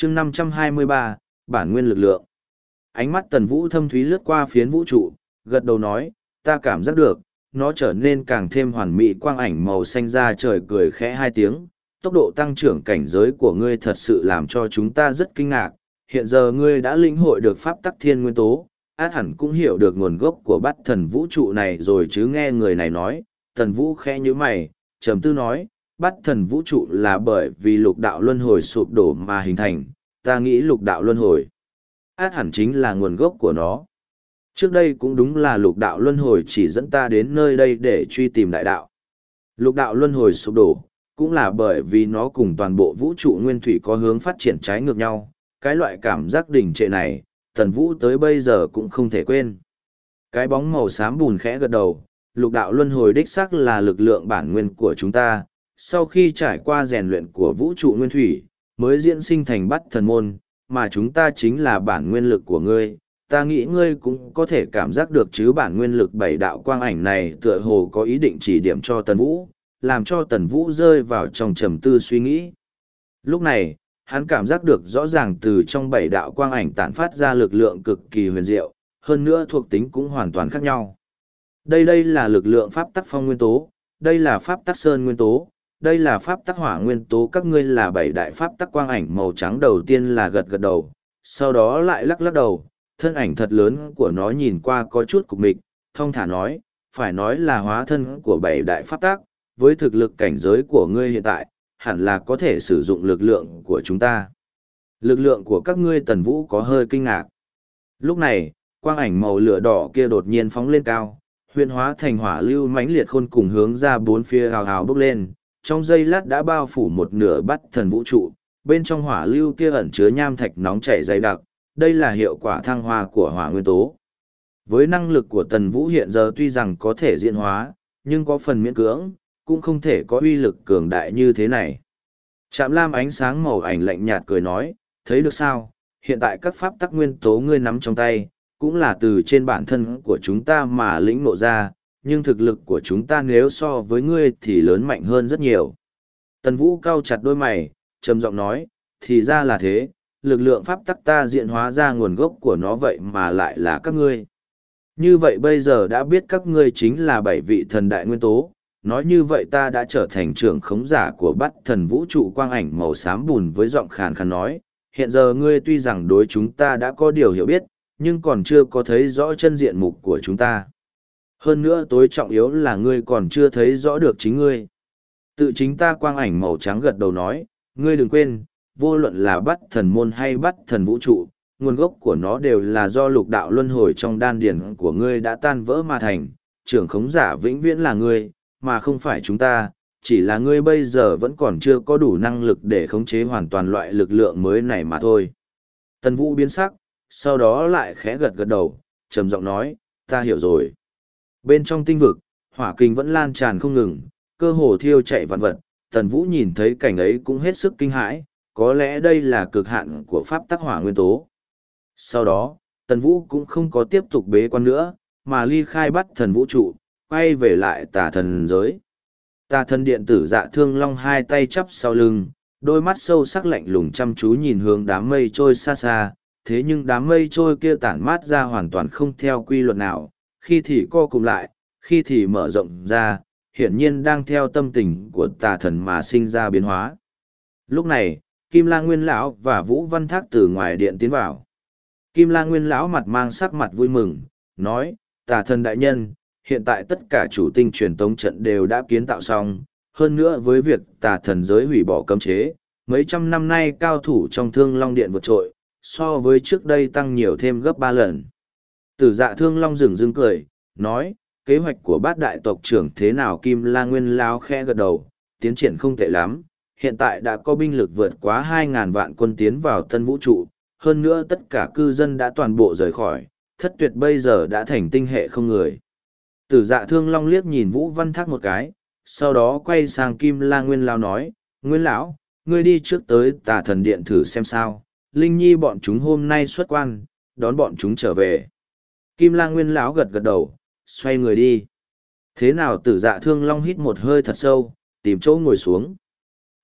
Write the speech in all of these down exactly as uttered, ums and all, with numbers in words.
chương năm trăm hai mươi ba, bản nguyên lực lượng. Ánh mắt Tần Vũ thâm thúy lướt qua phiến vũ trụ, gật đầu nói, ta cảm giác được, nó trở nên càng thêm hoàn mỹ, quang ảnh màu xanh ra trời cười khẽ hai tiếng. Tốc độ tăng trưởng cảnh giới của ngươi thật sự làm cho chúng ta rất kinh ngạc. Hiện giờ ngươi đã lĩnh hội được pháp tắc thiên nguyên tố, át hẳn cũng hiểu được nguồn gốc của bát thần vũ trụ này rồi chứ. Nghe người này nói, Tần Vũ khẽ nhíu mày, trầm tư nói, bát thần vũ trụ là bởi vì lục đạo luân hồi sụp đổ mà hình thành, ta nghĩ lục đạo luân hồi át hẳn chính là nguồn gốc của nó. Trước đây cũng đúng là lục đạo luân hồi chỉ dẫn ta đến nơi đây để truy tìm đại đạo. Lục đạo luân hồi sụp đổ, cũng là bởi vì nó cùng toàn bộ vũ trụ nguyên thủy có hướng phát triển trái ngược nhau. Cái loại cảm giác đình trệ này, Tần Vũ tới bây giờ cũng không thể quên. Cái bóng màu xám bùn khẽ gật đầu, lục đạo luân hồi đích xác là lực lượng bản nguyên của chúng ta. Sau khi trải qua rèn luyện của vũ trụ nguyên thủy, mới diễn sinh thành bát thần môn, mà chúng ta chính là bản nguyên lực của ngươi. Ta nghĩ ngươi cũng có thể cảm giác được chứ. Bản nguyên lực bảy đạo quang ảnh này tựa hồ có ý định chỉ điểm cho Tần Vũ, làm cho Tần Vũ rơi vào trong trầm tư suy nghĩ. Lúc này, hắn cảm giác được rõ ràng từ trong bảy đạo quang ảnh tản phát ra lực lượng cực kỳ huyền diệu, hơn nữa thuộc tính cũng hoàn toàn khác nhau. Đây đây là lực lượng pháp tắc phong nguyên tố, đây là pháp tắc sơn nguyên tố, đây là pháp tắc hỏa nguyên tố. Các ngươi là bảy đại pháp tắc quang ảnh màu trắng. Đầu tiên là gật gật đầu, sau đó lại lắc lắc đầu. Thân ảnh thật lớn của nó nhìn qua có chút cục mịch, thong thả nói, phải nói là hóa thân của bảy đại pháp tắc. Với thực lực cảnh giới của ngươi hiện tại, hẳn là có thể sử dụng lực lượng của chúng ta. Lực lượng của các ngươi. Tần Vũ có hơi kinh ngạc. Lúc này, quang ảnh màu lửa đỏ kia đột nhiên phóng lên cao, huyền hóa thành hỏa lưu mãnh liệt khôn cùng hướng ra bốn phía hào hào bốc lên. Trong giây lát đã bao phủ một nửa bát thần vũ trụ, bên trong hỏa lưu kia ẩn chứa nham thạch nóng chảy dày đặc. Đây là hiệu quả thăng hoa của hỏa nguyên tố. Với năng lực của Tần Vũ hiện giờ tuy rằng có thể diễn hóa, nhưng có phần miễn cưỡng, cũng không thể có uy lực cường đại như thế này. Trạm Lam ánh sáng màu ảnh lạnh nhạt cười nói, thấy được sao, hiện tại các pháp tắc nguyên tố ngươi nắm trong tay, cũng là từ trên bản thân của chúng ta mà lĩnh ngộ ra, nhưng thực lực của chúng ta nếu so với ngươi thì lớn mạnh hơn rất nhiều. Tần Vũ cau chặt đôi mày, trầm giọng nói, thì ra là thế, lực lượng pháp tắc ta diễn hóa ra nguồn gốc của nó vậy mà lại là các ngươi. Như vậy bây giờ đã biết các ngươi chính là bảy vị thần đại nguyên tố, nói như vậy ta đã trở thành trưởng khống giả của bát thần vũ trụ. Quang ảnh màu xám bùn với giọng khàn khàn nói, hiện giờ ngươi tuy rằng đối chúng ta đã có điều hiểu biết, nhưng còn chưa có thấy rõ chân diện mục của chúng ta. Hơn nữa tối trọng yếu là ngươi còn chưa thấy rõ được chính ngươi. Tự chính ta. Quang ảnh màu trắng gật đầu nói, ngươi đừng quên, vô luận là bát thần môn hay bát thần vũ trụ, nguồn gốc của nó đều là do lục đạo luân hồi trong đan điển của ngươi đã tan vỡ mà thành. Trưởng khống giả vĩnh viễn là ngươi, mà không phải chúng ta, chỉ là ngươi bây giờ vẫn còn chưa có đủ năng lực để khống chế hoàn toàn loại lực lượng mới này mà thôi. Tần Vũ biến sắc, sau đó lại khẽ gật gật đầu, trầm giọng nói, ta hiểu rồi. Bên trong tinh vực, hỏa kình vẫn lan tràn không ngừng, cơ hồ thiêu chạy vạn vật. Tần Vũ nhìn thấy cảnh ấy cũng hết sức kinh hãi, có lẽ đây là cực hạn của pháp tắc hỏa nguyên tố. Sau đó, Tần Vũ cũng không có tiếp tục bế quan nữa, mà ly khai bát thần vũ trụ, quay về lại Tà Thần giới. Tà Thần điện tử Dạ Thương Long hai tay chắp sau lưng, đôi mắt sâu sắc lạnh lùng chăm chú nhìn hướng đám mây trôi xa xa. Thế nhưng đám mây trôi kia tản mát ra hoàn toàn không theo quy luật nào, khi thì co cụm lại, khi thì mở rộng ra, hiển nhiên đang theo tâm tình của Tà Thần mà sinh ra biến hóa. Lúc này, Kim La Nguyên lão và Vũ Văn Thác từ ngoài điện tiến vào. Kim La Nguyên lão mặt mang sắc mặt vui mừng, nói, Tà Thần đại nhân, hiện tại tất cả chủ tinh truyền tống trận đều đã kiến tạo xong, hơn nữa với việc Tà Thần giới hủy bỏ cấm chế, mấy trăm năm nay cao thủ trong Thương Long điện vượt trội, so với trước đây tăng nhiều thêm gấp ba lần. Tử Dạ Thương Long dừng dưng cười, nói, kế hoạch của bát đại tộc trưởng thế nào? Kim La Nguyên lão khẽ gật đầu, tiến triển không tệ lắm, hiện tại đã có binh lực vượt quá hai ngàn vạn quân tiến vào tân vũ trụ, hơn nữa tất cả cư dân đã toàn bộ rời khỏi, thất tuyệt bây giờ đã thành tinh hệ không người. Tử Dạ Thương Long liếc nhìn Vũ Văn Thác một cái, sau đó quay sang Kim La Nguyên lão nói, Nguyên lão, ngươi đi trước tới Tà Thần điện thử xem sao, Linh Nhi bọn chúng hôm nay xuất quan, đón bọn chúng trở về. Kim La Nguyên lão gật gật đầu, xoay người đi. Thế nào? Tử Dạ Thương Long hít một hơi thật sâu, tìm chỗ ngồi xuống.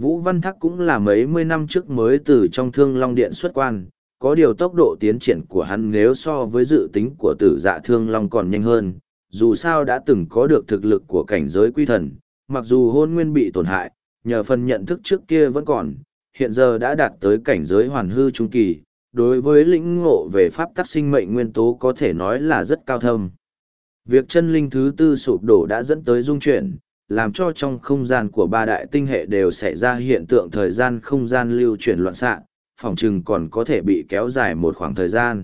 Vũ Văn Thác cũng là mấy mươi năm trước mới từ trong Thương Long Điện xuất quan, có điều tốc độ tiến triển của hắn nếu so với dự tính của Tử Dạ Thương Long còn nhanh hơn, dù sao đã từng có được thực lực của cảnh giới quy thần, mặc dù hôn nguyên bị tổn hại, nhờ phần nhận thức trước kia vẫn còn, hiện giờ đã đạt tới cảnh giới hoàn hư trung kỳ, đối với lĩnh ngộ về pháp tắc sinh mệnh nguyên tố có thể nói là rất cao thâm. Việc chân linh thứ tư sụp đổ đã dẫn tới dung chuyển, làm cho trong không gian của ba đại tinh hệ đều xảy ra hiện tượng thời gian không gian lưu chuyển loạn xạ, phỏng chừng còn có thể bị kéo dài một khoảng thời gian.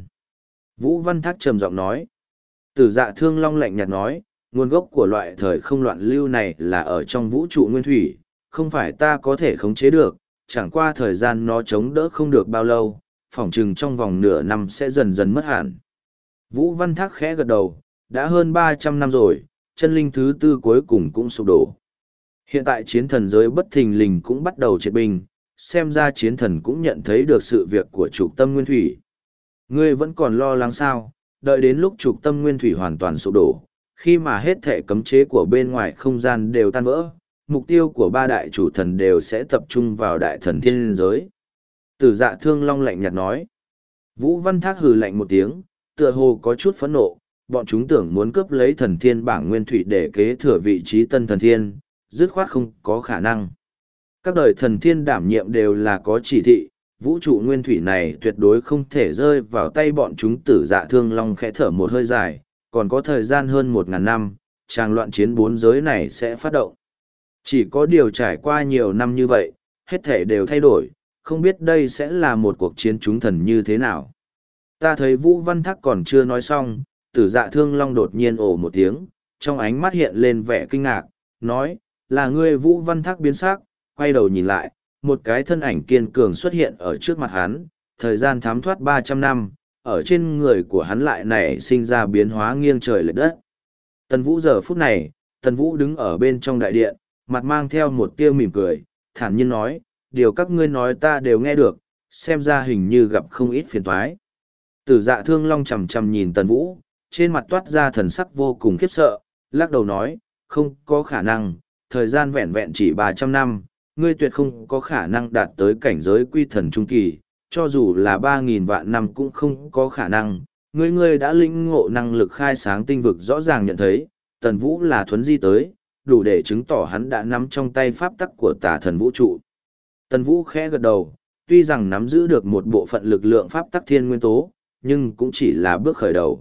Vũ Văn Thác trầm giọng nói. Tử Dạ Thương Long lạnh nhạt nói, nguồn gốc của loại thời không loạn lưu này là ở trong vũ trụ nguyên thủy, không phải ta có thể khống chế được, chẳng qua thời gian nó chống đỡ không được bao lâu, phỏng chừng trong vòng nửa năm sẽ dần dần mất hẳn. Vũ Văn Thác khẽ gật đầu, đã hơn ba trăm năm rồi, chân linh thứ tư cuối cùng cũng sụp đổ. Hiện tại chiến thần giới bất thình lình cũng bắt đầu triệt binh, xem ra chiến thần cũng nhận thấy được sự việc của trục tâm nguyên thủy. Ngươi vẫn còn lo lắng sao, đợi đến lúc trục tâm nguyên thủy hoàn toàn sụp đổ, khi mà hết thể cấm chế của bên ngoài không gian đều tan vỡ, mục tiêu của ba đại chủ thần đều sẽ tập trung vào đại thần thiên giới. Tử Dạ Thương Long lạnh nhạt nói. Vũ Văn Thác hừ lạnh một tiếng, tựa hồ có chút phẫn nộ, bọn chúng tưởng muốn cướp lấy thần thiên bảng nguyên thủy để kế thừa vị trí tân thần thiên, dứt khoát không có khả năng. Các đời thần thiên đảm nhiệm đều là có chỉ thị, vũ trụ nguyên thủy này tuyệt đối không thể rơi vào tay bọn chúng. Tử Dạ Thương Long khẽ thở một hơi dài, còn có thời gian hơn một ngàn năm, tràng loạn chiến bốn giới này sẽ phát động. Chỉ có điều trải qua nhiều năm như vậy, hết thể đều thay đổi, không biết đây sẽ là một cuộc chiến chúng thần như thế nào. Ta thấy Vũ Văn Thác còn chưa nói xong, Tử Dạ Thương Long đột nhiên ồ một tiếng, trong ánh mắt hiện lên vẻ kinh ngạc, nói, là ngươi. Vũ Văn Thác biến sắc, quay đầu nhìn lại, một cái thân ảnh kiên cường xuất hiện ở trước mặt hắn, thời gian thám thoát ba trăm năm, ở trên người của hắn lại nảy sinh ra biến hóa nghiêng trời lệch đất. Tần Vũ giờ phút này, Tần Vũ đứng ở bên trong đại điện, mặt mang theo một tia mỉm cười, thản nhiên nói, điều các ngươi nói ta đều nghe được, xem ra hình như gặp không ít phiền toái. Tử Dạ Thương Long chằm chằm nhìn Tần Vũ, trên mặt toát ra thần sắc vô cùng khiếp sợ, lắc đầu nói, không có khả năng, thời gian vẹn vẹn chỉ ba trăm năm, ngươi tuyệt không có khả năng đạt tới cảnh giới quy thần trung kỳ, cho dù là ba nghìn vạn năm cũng không có khả năng. Ngươi ngươi đã lĩnh ngộ năng lực khai sáng tinh vực, rõ ràng nhận thấy, Tần Vũ là thuấn di tới, đủ để chứng tỏ hắn đã nắm trong tay pháp tắc của tà thần vũ trụ. Tần Vũ khẽ gật đầu, tuy rằng nắm giữ được một bộ phận lực lượng pháp tắc thiên nguyên tố, nhưng cũng chỉ là bước khởi đầu.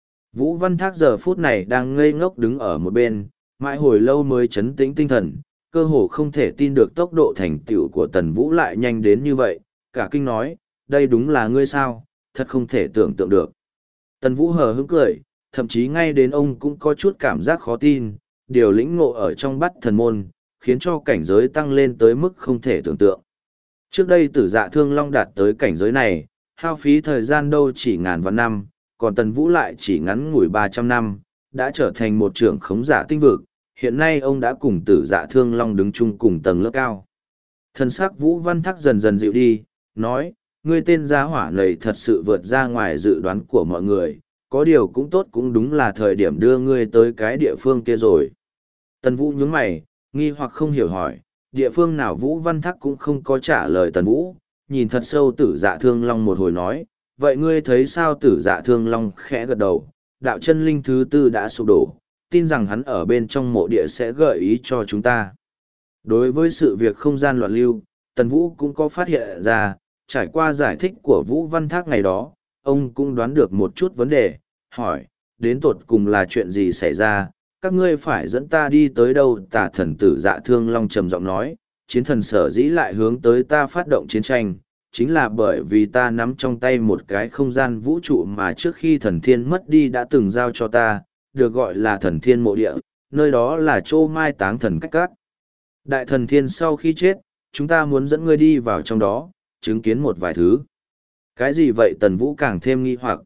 Vũ Văn Thác giờ phút này đang ngây ngốc đứng ở một bên, mãi hồi lâu mới chấn tĩnh tinh thần, cơ hồ không thể tin được tốc độ thành tựu của Tần Vũ lại nhanh đến như vậy, cả kinh nói, đây đúng là ngươi sao, thật không thể tưởng tượng được. Tần Vũ hờ hững cười, thậm chí ngay đến ông cũng có chút cảm giác khó tin, điều lĩnh ngộ ở trong Bát Thần Môn, khiến cho cảnh giới tăng lên tới mức không thể tưởng tượng. Trước đây Tử Dạ Thương Long đạt tới cảnh giới này, hao phí thời gian đâu chỉ ngàn vạn năm, còn Tần Vũ lại chỉ ngắn ngủi ba trăm năm, đã trở thành một trưởng khống giả tinh vực, hiện nay ông đã cùng Tử Dạ Thương Long đứng chung cùng tầng lớp cao. Thân sắc Vũ Văn Thác dần dần dịu đi, nói, ngươi tên gia hỏa này thật sự vượt ra ngoài dự đoán của mọi người, có điều cũng tốt, cũng đúng là thời điểm đưa ngươi tới cái địa phương kia rồi. Tần Vũ nhướng mày, nghi hoặc không hiểu hỏi, địa phương nào? Vũ Văn Thác cũng không có trả lời Tần Vũ, nhìn thật sâu Tử Dạ Thương Long một hồi nói, vậy ngươi thấy sao? Tử Dạ Thương Long khẽ gật đầu, đạo chân linh thứ tư đã sụp đổ, tin rằng hắn ở bên trong mộ địa sẽ gợi ý cho chúng ta. Đối với sự việc không gian loạn lưu, Tần Vũ cũng có phát hiện ra, trải qua giải thích của Vũ Văn Thác ngày đó, ông cũng đoán được một chút vấn đề, hỏi, đến tột cùng là chuyện gì xảy ra, các ngươi phải dẫn ta đi tới đâu? Tà thần Tử Dạ Thương Long trầm giọng nói, chiến thần sở dĩ lại hướng tới ta phát động chiến tranh, chính là bởi vì ta nắm trong tay một cái không gian vũ trụ mà trước khi thần thiên mất đi đã từng giao cho ta, được gọi là thần thiên mộ địa, nơi đó là chỗ mai táng thần cách cát. Đại thần thiên sau khi chết, chúng ta muốn dẫn ngươi đi vào trong đó, chứng kiến một vài thứ. Cái gì vậy? Tần Vũ càng thêm nghi hoặc.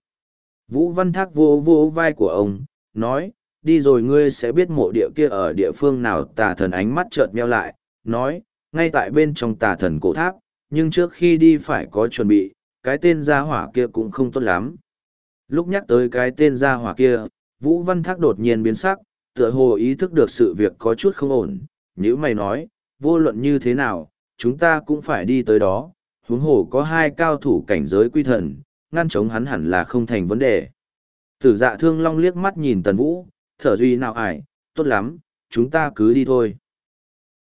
Vũ Văn Thác vô vô vai của ông, nói, đi rồi ngươi sẽ biết mộ địa kia ở địa phương nào. Tà thần ánh mắt chợt meo lại, nói, ngay tại bên trong tà thần cổ tháp, nhưng trước khi đi phải có chuẩn bị, cái tên gia hỏa kia cũng không tốt lắm. Lúc nhắc tới cái tên gia hỏa kia, Vũ Văn Thác đột nhiên biến sắc, tựa hồ ý thức được sự việc có chút không ổn, nhữ mày nói, vô luận như thế nào, chúng ta cũng phải đi tới đó, huống hồ có hai cao thủ cảnh giới quy thần, ngăn chống hắn hẳn là không thành vấn đề. Tử dạ thương long liếc mắt nhìn Tần Vũ, thở duy nào ải, tốt lắm, chúng ta cứ đi thôi.